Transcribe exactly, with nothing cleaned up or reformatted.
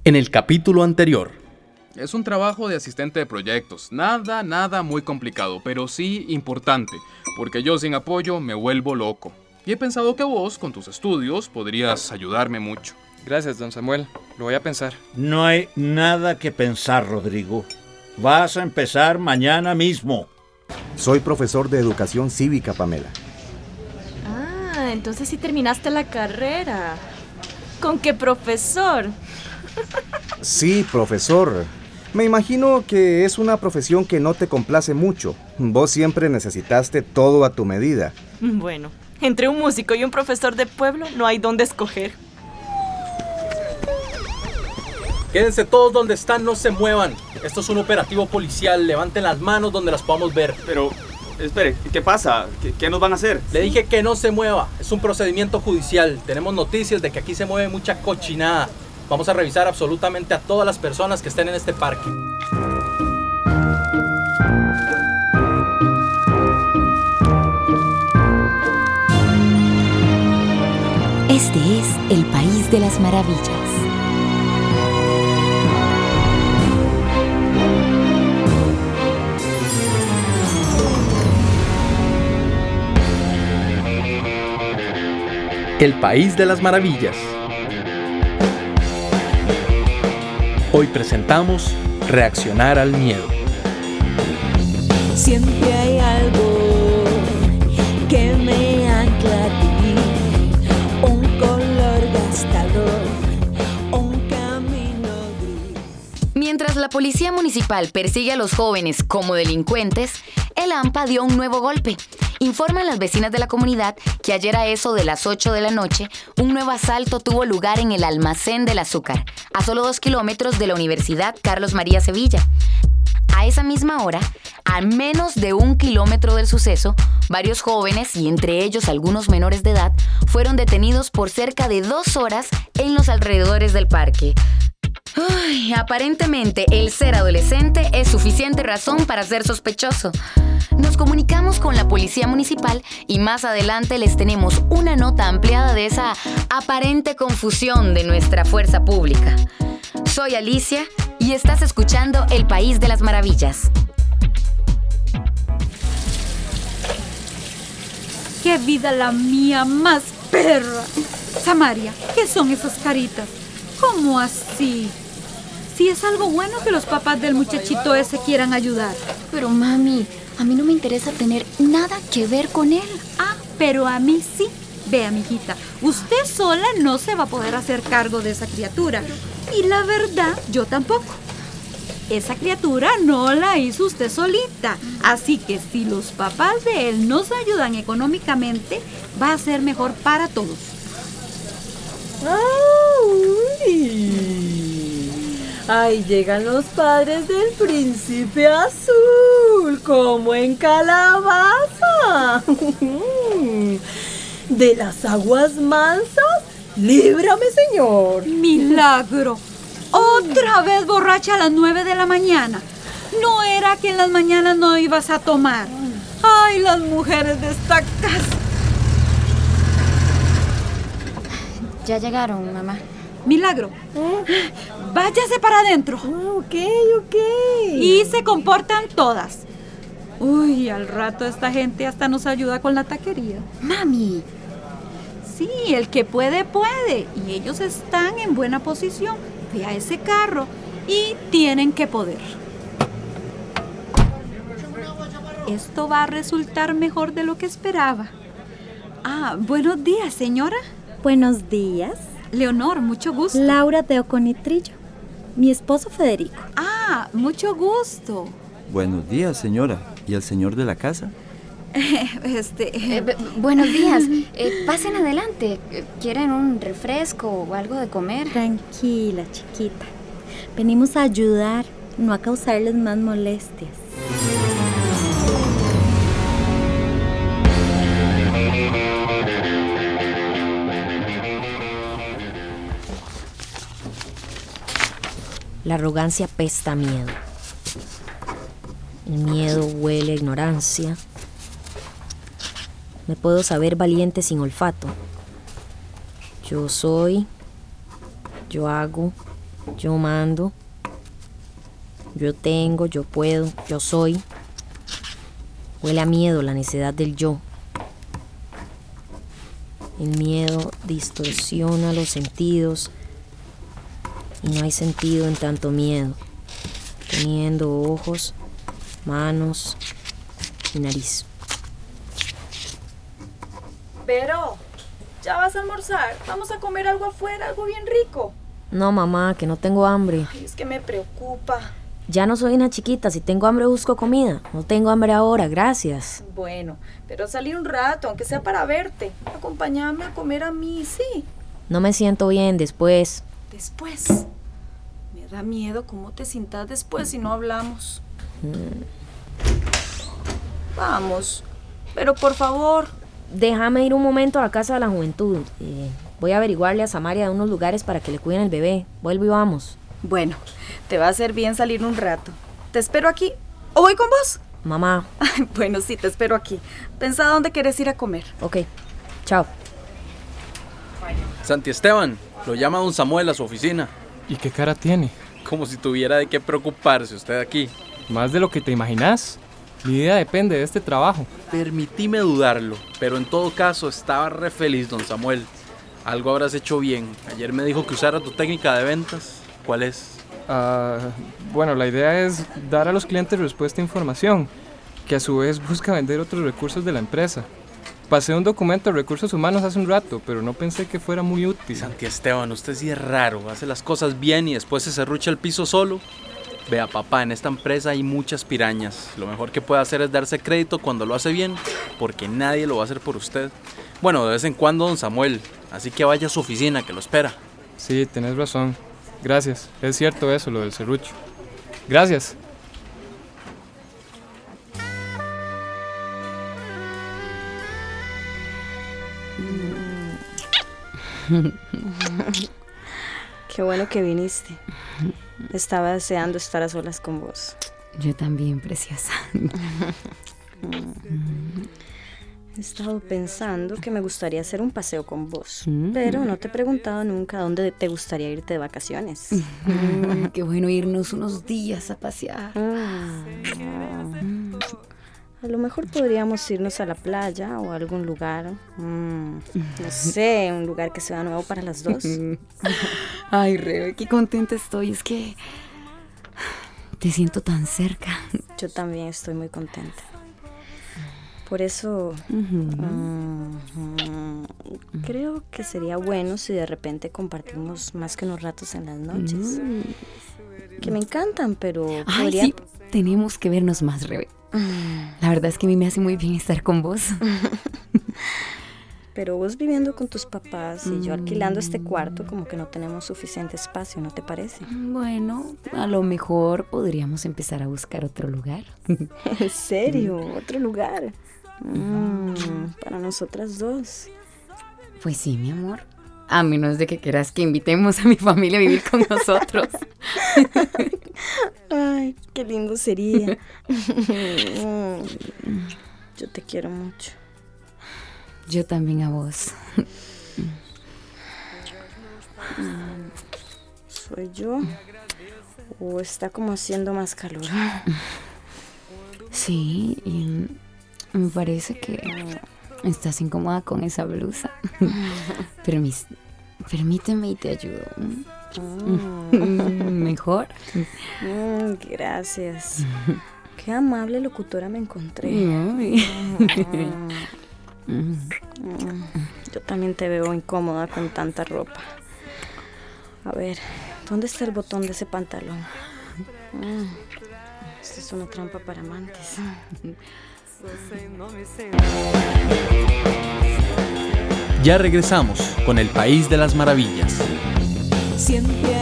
En el capítulo anterior. Es un trabajo de asistente de proyectos, nada, nada muy complicado, pero sí importante, porque yo sin apoyo me vuelvo loco. Y he pensado que vos, con tus estudios, podrías ayudarme mucho. Gracias, don Samuel. Lo voy a pensar. No hay nada que pensar, Rodrigo. Vas a empezar mañana mismo. Soy profesor de educación cívica, Pamela. Ah, entonces sí terminaste la carrera. ¿Con qué profesor? Sí, profesor. Me imagino que es una profesión que no te complace mucho. Vos siempre necesitaste todo a tu medida. Bueno, entre un músico y un profesor de pueblo no hay dónde escoger. Quédense todos donde están, no se muevan. Esto es un operativo policial, levanten las manos donde las podamos ver. Pero, espere, ¿qué pasa? ¿Qué, qué nos van a hacer? Le dije que no se mueva, es un procedimiento judicial. Tenemos noticias de que aquí se mueve mucha cochinada. Vamos a revisar absolutamente a todas las personas que estén en este parque. Este es el País de las Maravillas. El País de las Maravillas. Hoy presentamos Reaccionar al miedo. Siempre hay algo que me ancla a ti, un color gastador, un camino gris. Mientras la policía municipal persigue a los jóvenes como delincuentes, el AMPA dio un nuevo golpe. Informan las vecinas de la comunidad que ayer a eso de las ocho de la noche, un nuevo asalto tuvo lugar en el Almacén del Azúcar, a solo dos kilómetros de la Universidad Carlos María Sevilla. A esa misma hora, a menos de un kilómetro del suceso, varios jóvenes, y entre ellos algunos menores de edad, fueron detenidos por cerca de dos horas en los alrededores del parque. Uy, aparentemente el ser adolescente es suficiente razón para ser sospechoso. Nos comunicamos con la policía municipal y más adelante les tenemos una nota ampliada de esa aparente confusión de nuestra fuerza pública. Soy Alicia y estás escuchando El País de las Maravillas. ¡Qué vida la mía más perra! Samaria, ¿qué son esas caritas? ¿Cómo así? Si es algo bueno que los papás del muchachito ese quieran ayudar. Pero mami, a mí no me interesa tener nada que ver con él. Ah, pero a mí sí. Vea, mijita, usted sola no se va a poder hacer cargo de esa criatura. Y la verdad, yo tampoco. Esa criatura no la hizo usted solita. Así que si los papás de él nos ayudan económicamente, va a ser mejor para todos. ¡Ay! Ahí llegan los padres del príncipe azul, como en calabaza. De las aguas mansas, líbrame, señor. ¡Milagro! Otra vez borracha a las nueve de la mañana. ¿No era que en las mañanas no ibas a tomar? ¡Ay, las mujeres de esta casa! Ya llegaron, mamá. Milagro, ¿Eh? váyase para adentro. Oh, ok, ok. Y se comportan todas. Uy, al rato esta gente hasta nos ayuda con la taquería. Mami. Sí, el que puede, puede. Y ellos están en buena posición. Vea ese carro. Y tienen que poder. Esto va a resultar mejor de lo que esperaba. Ah, buenos días, señora. Buenos días. Leonor, mucho gusto. Laura de Oconitrillo. Mi esposo Federico. Ah, mucho gusto. Buenos días, señora. ¿Y el señor de la casa? Este... Eh, b- buenos días. Eh, pasen adelante. ¿Quieren un refresco o algo de comer? Tranquila, chiquita. Venimos a ayudar, no a causarles más molestias. La arrogancia pesta miedo. El miedo huele a ignorancia. Me puedo saber valiente sin olfato. Yo soy, yo hago, Yo mando. Yo tengo, yo puedo, yo soy. Huele a miedo la necedad del yo. El miedo distorsiona los sentidos y no hay sentido en tanto miedo, teniendo ojos, manos y nariz. Pero, ¿ya vas a almorzar? Vamos a comer algo afuera, algo bien rico. No, mamá, que no tengo hambre. Ay, es que me preocupa. Ya no soy una chiquita, si tengo hambre busco comida. No tengo hambre ahora, gracias. Bueno, pero salí un rato, aunque sea para verte. Acompáñame a comer a mí, sí. No me siento bien después. Después. Me da miedo cómo te sientas después si no hablamos. Mm. Vamos, pero por favor. Déjame ir un momento a la casa de la juventud. Eh, voy a averiguarle a Samaria de unos lugares para que le cuiden el bebé. Vuelvo y vamos. Bueno, te va a hacer bien salir un rato. ¿Te espero aquí? ¿O voy con vos? Mamá. Bueno, sí, te espero aquí. Pensá dónde querés ir a comer. Ok, chao. Santi Esteban, lo llama don Samuel a su oficina. ¿Y qué cara tiene? Como si tuviera de qué preocuparse usted aquí. Más de lo que te imaginás. Mi vida depende de este trabajo. Permitíme dudarlo, pero en todo caso estaba re feliz, don Samuel. Algo habrás hecho bien. Ayer me dijo que usara tu técnica de ventas. ¿Cuál es? Uh, bueno, la idea es dar a los clientes respuesta a información, que a su vez busca vender otros recursos de la empresa. Pasé un documento de recursos humanos hace un rato, pero no pensé que fuera muy útil. Santi Esteban, usted sí es raro. Hace las cosas bien y después se serrucha el piso solo. Vea, papá, en esta empresa hay muchas pirañas. Lo mejor que puede hacer es darse crédito cuando lo hace bien, porque nadie lo va a hacer por usted. Bueno, de vez en cuando, don Samuel. Así que vaya a su oficina, que lo espera. Sí, tenés razón. Gracias. Es cierto eso, lo del serrucho. Gracias. Qué bueno que viniste. Estaba deseando estar a solas con vos. Yo también, preciosa. He estado pensando que me gustaría hacer un paseo con vos, mm. pero no te he preguntado nunca dónde te gustaría irte de vacaciones. Mm, qué bueno irnos unos días a pasear. Mm. A lo mejor podríamos irnos a la playa o a algún lugar, mm, no sé, un lugar que sea nuevo para las dos. Ay, Rebe, qué contenta estoy, es que te siento tan cerca. Yo también estoy muy contenta. Por eso, uh-huh. um, creo que sería bueno si de repente compartimos más que unos ratos en las noches. Uh-huh. Que me encantan, pero Ay, podría... sí, tenemos que vernos más, Rebe. La verdad es que a mí me hace muy bien estar con vos. Pero vos viviendo con tus papás y yo alquilando este cuarto, como que no tenemos suficiente espacio, ¿no te parece? Bueno, a lo mejor podríamos empezar a buscar otro lugar. ¿En serio? ¿Otro lugar? Mm, para nosotras dos. Pues sí, mi amor. A menos de que quieras que invitemos a mi familia a vivir con nosotros. Ay, qué lindo sería. Yo te quiero mucho. Yo también a vos. ¿Soy yo? ¿O está como haciendo más calor? Sí, y me parece que estás incómoda con esa blusa. Permis, permíteme y te ayudo. Mm. ¿Mejor? Mm, gracias. Qué amable locutora me encontré. Mm. Yo también te veo incómoda con tanta ropa. A ver, ¿dónde está el botón de ese pantalón? Mm. Esta es una trampa para amantes. Ya regresamos con El País de las Maravillas. Siempre